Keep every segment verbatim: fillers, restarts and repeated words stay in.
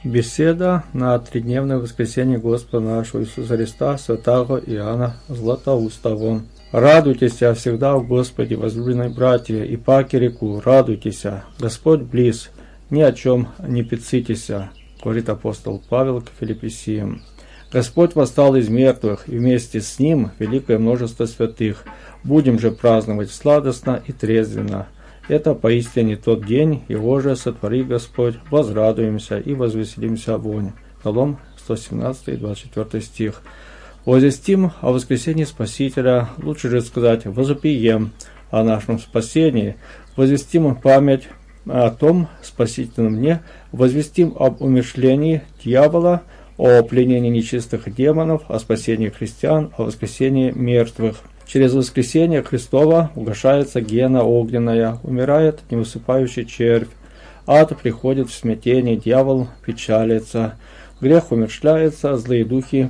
Беседа на тридневное воскресенье Господа нашего Иисуса Христа, святого Иоанна Златоустого. Радуйтесь всегда в Господе, возлюбленные братья, и паки реку, радуйтесь, Господь близ, ни о чем не пецитесь, говорит апостол Павел к Филиппийцам. Господь восстал из мертвых, и вместе с Ним великое множество святых. Будем же праздновать сладостно и трезвенно. Это поистине тот день, его же сотвори Господь, возрадуемся и возвеселимся вонь. Псалом сто семнадцатый, двадцать четвёртый стих. Возвестим о воскресении Спасителя, лучше же сказать, возопием о нашем спасении, возвестим память о том спасительном дне, возвестим об умерщвлении дьявола, о пленении нечистых демонов, о спасении христиан, о воскресении мертвых. Через воскресение Христова угошается гиена огненная, умирает невысыпающий червь, ад приходит в смятение, дьявол печалится, грех умерщвляется, злые духи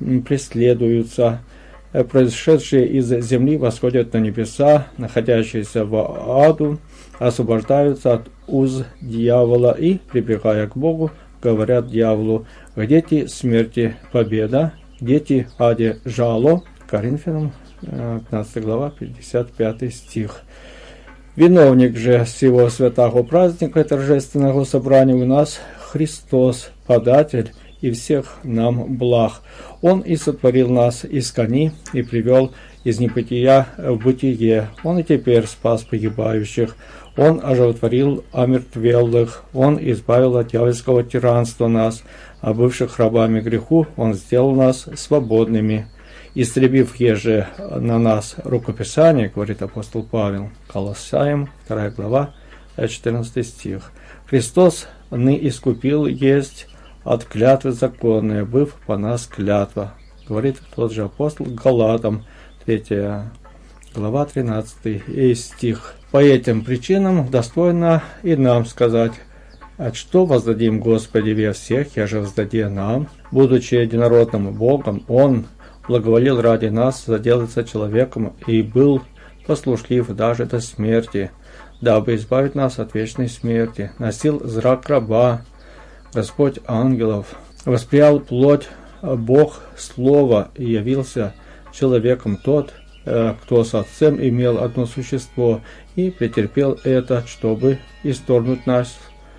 преследуются, происшедшие из земли восходят на небеса, находящиеся в аду освобождаются от уз дьявола и, прибегая к Богу, говорят дьяволу: где ти смерти победа, где ти аде жало. Коринфянам пятнадцатая глава, пятьдесят пятый стих. Виновник же всего святого праздника и торжественного собрания у нас Христос, податель и всех нам благ. Он и сотворил нас из кони и привел из небытия в бытие. Он и теперь спас погибающих. Он оживотворил омертвелых. Он избавил от дьявольского тиранства нас, а бывших рабами греху Он сделал нас свободными. Истребив еже на нас рукописание, говорит апостол Павел, Колоссаям, вторая глава, четырнадцатый стих. Христос ны искупил есть от клятвы законной, быв по нас клятва, говорит тот же апостол Галатам, третья глава, тринадцатый стих. По этим причинам достойно и нам сказать: от что воздадим Господи ве всех, я же воздаде нам, будучи единородным Богом, Он благоволил ради нас заделаться человеком и был послушлив даже до смерти, дабы избавить нас от вечной смерти. Носил зрак раба, Господь ангелов, восприял плоть Бог Слово и явился человеком тот, кто с Отцем имел одно существо, и претерпел это, чтобы исторгнуть нас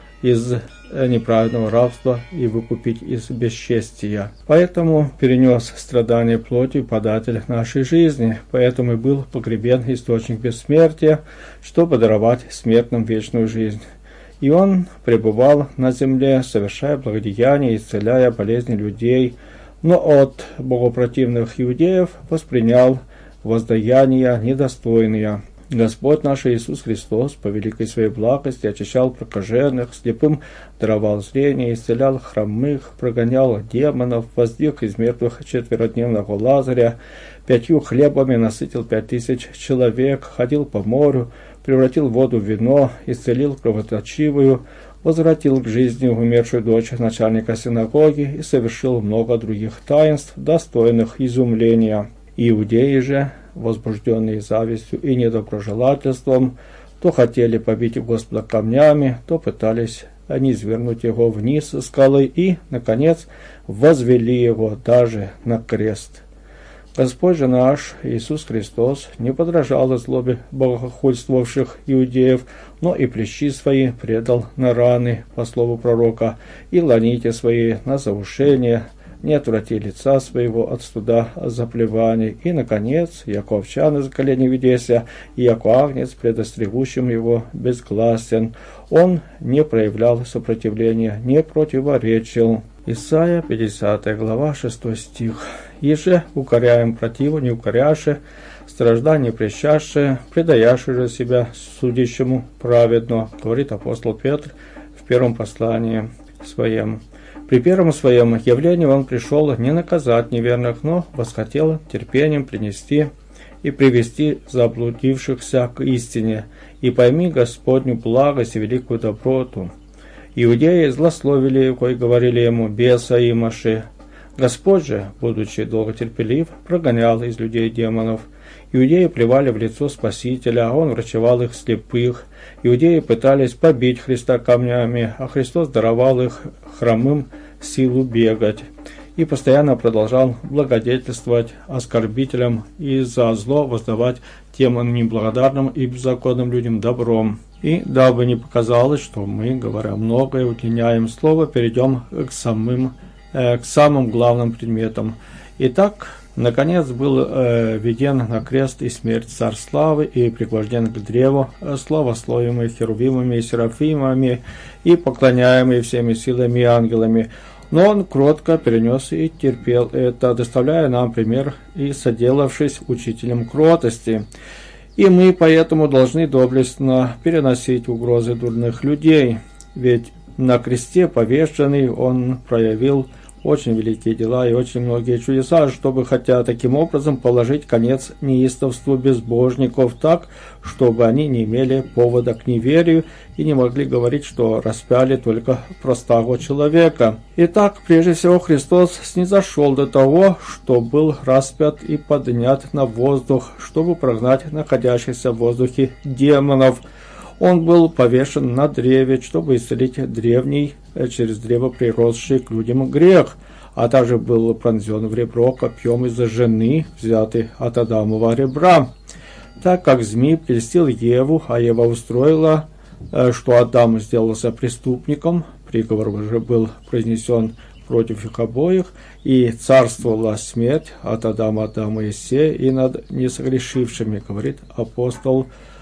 из неправедного рабства и выкупить из бесчестия. Поэтому перенес страдания плоти податель нашей жизни, поэтому и был погребен источник бессмертия, чтобы даровать смертным вечную жизнь. И он пребывал на земле, совершая благодеяния, исцеляя болезни людей, но от богопротивных иудеев воспринял воздаяния недостойные. Господь наш Иисус Христос по великой своей благости очищал прокаженных, слепым даровал зрение, исцелял хромых, прогонял демонов, воздвиг из мертвых четверодневного Лазаря, пятью хлебами насытил пять тысяч человек, ходил по морю, превратил воду в вино, исцелил кровоточивую, возвратил к жизни умершую дочь начальника синагоги и совершил много других таинств, достойных изумления. Иудеи же, возбужденные завистью и недоброжелательством, то хотели побить Господа камнями, то пытались низвергнуть его вниз с скалы и, наконец, возвели его даже на крест. Господь же наш, Иисус Христос, не подражал злобе богохульствовавших иудеев, но и плещи свои предал на раны, по слову пророка, и ланите свои на заушение, не отврати лица своего от стыда заплеваний. И, наконец, яко овчан из коленей ведеся, и яко агнец, предостригущим его, безгласен. Он не проявлял сопротивления, не противоречил. Исайя, пятидесятая глава, шестой стих. «Еже укоряем противу, не укоряше, стражда не прещаше, предаяше же себя судящему праведно», говорит апостол Петр в первом послании своем. При первом своем явлении он пришел не наказать неверных, но восхотел терпением принести и привести заблудившихся к истине. «И пойми Господню благость и великую доброту». Иудеи злословили его и говорили ему: «Беса имаши». Господь же, будучи долготерпелив, прогонял из людей демонов, Иудеи плевали в лицо Спасителя, а он врачевал их слепых. Иудеи пытались побить Христа камнями, а Христос даровал их хромым силу бегать. И постоянно продолжал благодетельствовать оскорбителям и за зло воздавать тем неблагодарным и беззаконным людям добром. И дабы не показалось, что мы, говоря многое, удлиняем слово, перейдем к самым, э, к самым главным предметам. Итак, наконец был э, введен на крест и смерть царь славы, и пригвожден к древу, славословимый херувимами и серафимами, и поклоняемый всеми силами и ангелами. Но он кротко перенес и терпел это, доставляя нам пример и соделавшись учителем кротости. И мы поэтому должны доблестно переносить угрозы дурных людей, ведь на кресте повешенный он проявил очень великие дела и очень многие чудеса, чтобы хотя таким образом положить конец неистовству безбожников так, чтобы они не имели повода к неверию и не могли говорить, что распяли только простого человека. Итак, прежде всего Христос снизошел до того, что был распят и поднят на воздух, чтобы прогнать находящихся в воздухе демонов. Он был повешен на древе, чтобы исцелить древний, через древо приросший к людям грех, а также был пронзен в ребро копьем из-за жены, взятый от Адамова ребра. Так как змей прельстил Еву, а Ева устроила, что Адам сделался преступником, приговор уже был произнесен против их обоих, и царствовала смерть от Адама, Адама и Се, и над несогрешившими, говорит апостол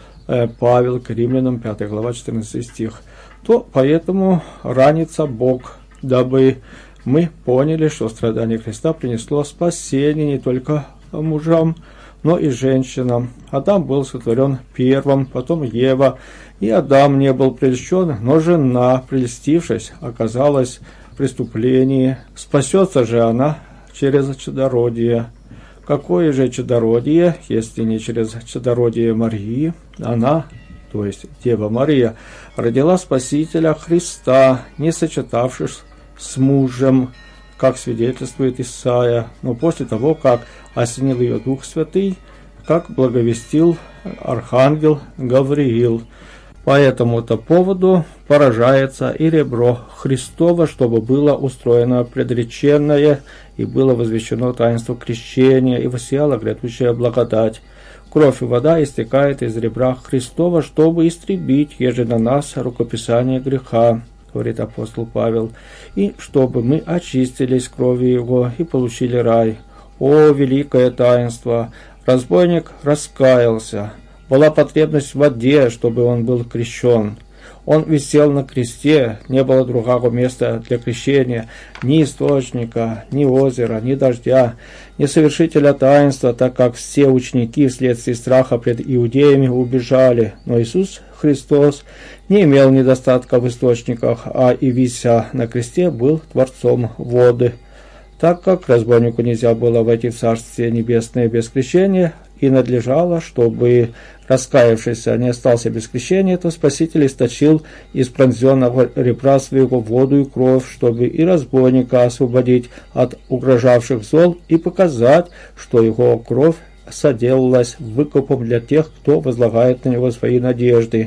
Павел к Римлянам, пятая глава, четырнадцатый стих, то поэтому ранится Бог, дабы мы поняли, что страдание Христа принесло спасение не только мужам, но и женщинам. Адам был сотворен первым, потом Ева, и Адам не был прельщен, но жена, прельстившись, оказалась в преступлении. Спасется же она через чадородие. Какое же чадородие, если не через чадородие Марии? Она, то есть Дева Мария, родила Спасителя Христа, не сочетавшись с мужем, как свидетельствует Исаия, но после того, как осенил ее Дух Святый, как благовестил архангел Гавриил. По этому-то поводу поражается и ребро Христово, чтобы было устроено предреченное, и было возвещено таинство крещения, и воссияла грядущая благодать. Кровь и вода истекает из ребра Христова, чтобы истребить, еже на нас рукописание греха, говорит апостол Павел, и чтобы мы очистились кровью Его и получили рай. О, великое таинство! Разбойник раскаялся. Была потребность в воде, чтобы он был крещен. Он висел на кресте, не было другого места для крещения, ни источника, ни озера, ни дождя, ни совершителя таинства, так как все ученики вследствие страха пред иудеями убежали. Но Иисус Христос не имел недостатка в источниках, а и вися на кресте был творцом воды. Так как разбойнику нельзя было войти в Царствие Небесное без крещения, и надлежало, чтобы раскаявшийся не остался без крещения, то Спаситель источил из пронзенного ребра своего воду и кровь, чтобы и разбойника освободить от угрожавших зол и показать, что его кровь соделалась выкупом для тех, кто возлагает на него свои надежды.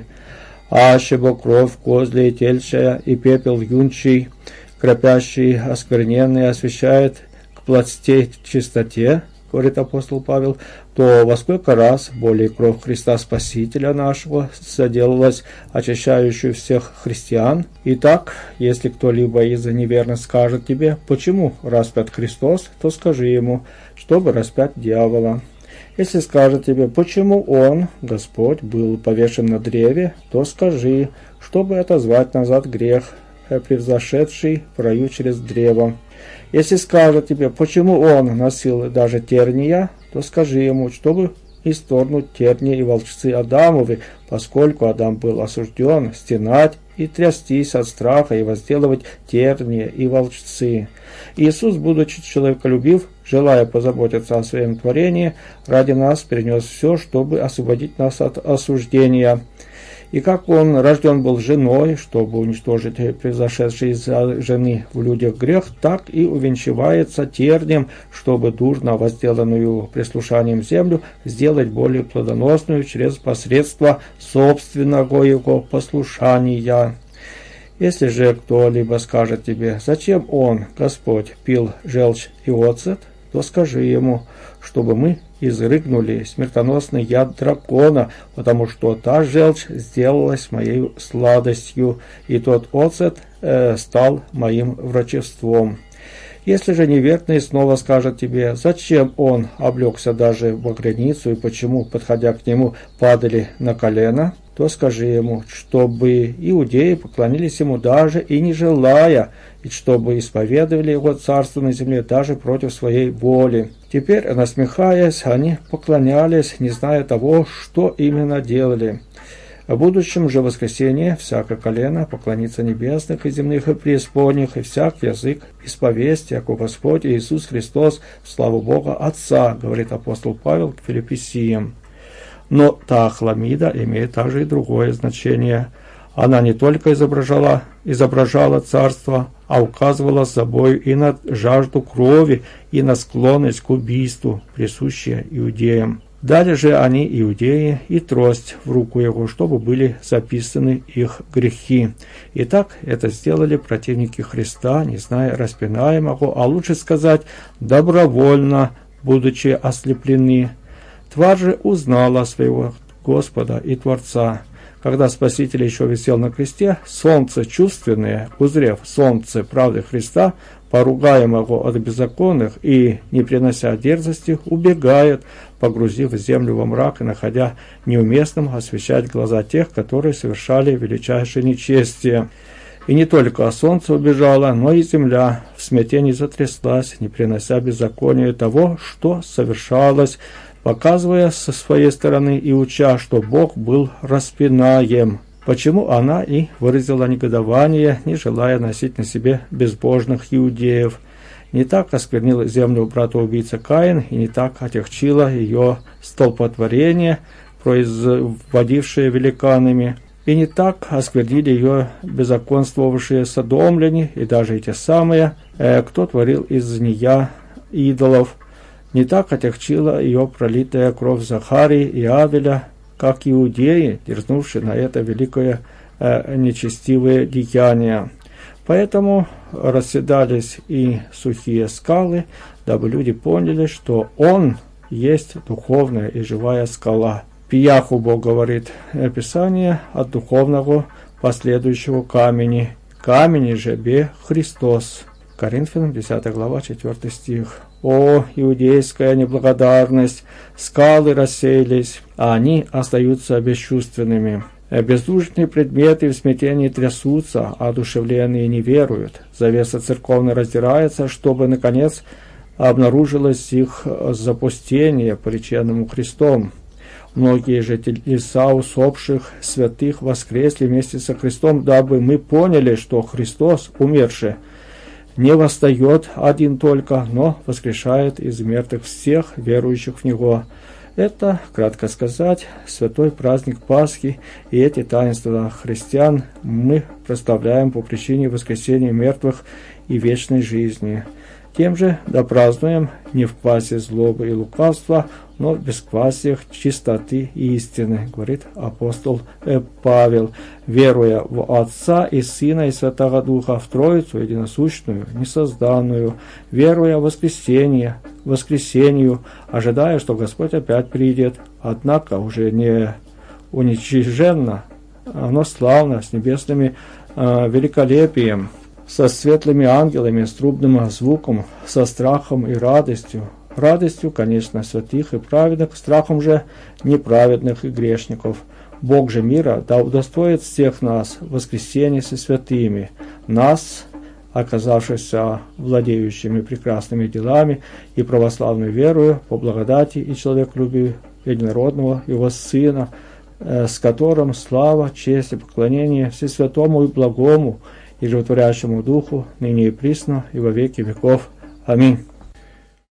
Ащебо кровь козлей тельчая и пепел юнчий, кропящий, оскверненный, освящает к плотской чистоте, говорит апостол Павел, то во сколько раз более кровь Христа Спасителя нашего соделалась очищающую всех христиан. Итак, если кто-либо из-за неверных скажет тебе, почему распят Христос, то скажи ему, чтобы распять дьявола. Если скажет тебе, почему Он, Господь, был повешен на древе, то скажи, чтобы отозвать назад грех, превзошедший в раю через древо. Если скажет тебе, почему он носил даже терния, то скажи ему, чтобы исторгнуть терния и волчцы Адамовы, поскольку Адам был осужден стенать и трястись от страха и возделывать терния и волчцы. Иисус, будучи человеколюбив, желая позаботиться о своем творении, ради нас перенес все, чтобы освободить нас от осуждения. И как он рожден был женой, чтобы уничтожить произошедший из-за жены в людях грех, так и увенчивается тернием, чтобы дурно возделанную прислушанием землю сделать более плодоносную через посредство собственного его послушания. Если же кто-либо скажет тебе, зачем он, Господь, пил желчь и оцет, то скажи ему, чтобы мы изрыгнули смертоносный яд дракона, потому что та желчь сделалась моей сладостью, и тот оцет э, стал моим врачеством. Если же неверный снова скажет тебе, зачем он облегся даже в багряницу и почему, подходя к нему, падали на колено, то скажи ему, чтобы иудеи поклонились ему даже и не желая, и чтобы исповедовали его царство на земле даже против своей воли. Теперь, насмехаясь, они поклонялись, не зная того, что именно делали. В будущем же воскресенье всякое колено поклонится небесных и земных и преисподних, и всяк язык исповесть, яко Господь Иисус Христос, в славу Бога Отца, говорит апостол Павел к Филиппийцам. Но та хламида имеет также и другое значение. Она не только изображала, изображала царство, а указывала собой и на жажду крови, и на склонность к убийству, присущие иудеям. Дали же они, иудеи, и трость в руку его, чтобы были записаны их грехи. Итак, это сделали противники Христа, не зная распинаемого, а лучше сказать, добровольно, будучи ослеплены. Тварь же узнала своего Господа и Творца. Когда Спаситель еще висел на кресте, солнце чувственное, узрев солнце правды Христа, поругаемого от беззаконных и, не принося дерзости, убегает, погрузив землю во мрак и находя неуместным освещать глаза тех, которые совершали величайшее нечестие. И не только солнце убежало, но и земля в смятении затряслась, не принося беззакония того, что совершалось, показывая со своей стороны и уча, что Бог был распинаем. Почему она и выразила негодование, не желая носить на себе безбожных иудеев. Не так осквернил землю брата-убийца Каин, и не так отягчило ее столпотворение, производившее великанами, и не так осквернили ее беззаконствовавшие содомляне, и даже и те самые, э, кто творил из нея идолов. Не так отягчила ее пролитая кровь Захарии и Авеля, как иудеи, дерзнувшие на это великое э, нечестивое деяние. Поэтому расседались и сухие скалы, дабы люди поняли, что Он есть духовная и живая скала. Пияху Бог говорит Писание от духовного последующего камени. Камень же бе Христос. Коринфянам десятая глава, четвёртый стих. О, иудейская неблагодарность! Скалы рассеялись, а они остаются бесчувственными. Бездушные предметы в смятении трясутся, а одушевленные не веруют. Завеса церковная раздирается, чтобы, наконец, обнаружилось их запустение пореченному Христом. Многие же телеса усопших святых воскресли вместе со Христом, дабы мы поняли, что Христос, умерший, не восстает один только, но воскрешает из мертвых всех верующих в Него. Это, кратко сказать, святой праздник Пасхи, и эти таинства христиан мы прославляем по причине воскресения мертвых и вечной жизни. Тем же допразднуем не в квасе злобы и лукавства, но в бесквасиях чистоты и истины, говорит апостол Павел, веруя в Отца и Сына и Святого Духа, в Троицу единосущную, несозданную, веруя в воскресение, воскресению, ожидая, что Господь опять придет, однако уже не уничиженно, но славно, с небесными э, великолепием, со светлыми ангелами, с трубным звуком, со страхом и радостью. Радостью, конечно, святых и праведных, страхом же неправедных и грешников. Бог же мира да удостоит всех нас в воскресенье со святыми, нас, оказавшихся владеющими прекрасными делами и православной верою, по благодати и человеколюбию единородного Его Сына, с которым слава, честь и поклонение Всесвятому и благому и животворящему Духу, ныне и присно, и во веки веков. Аминь.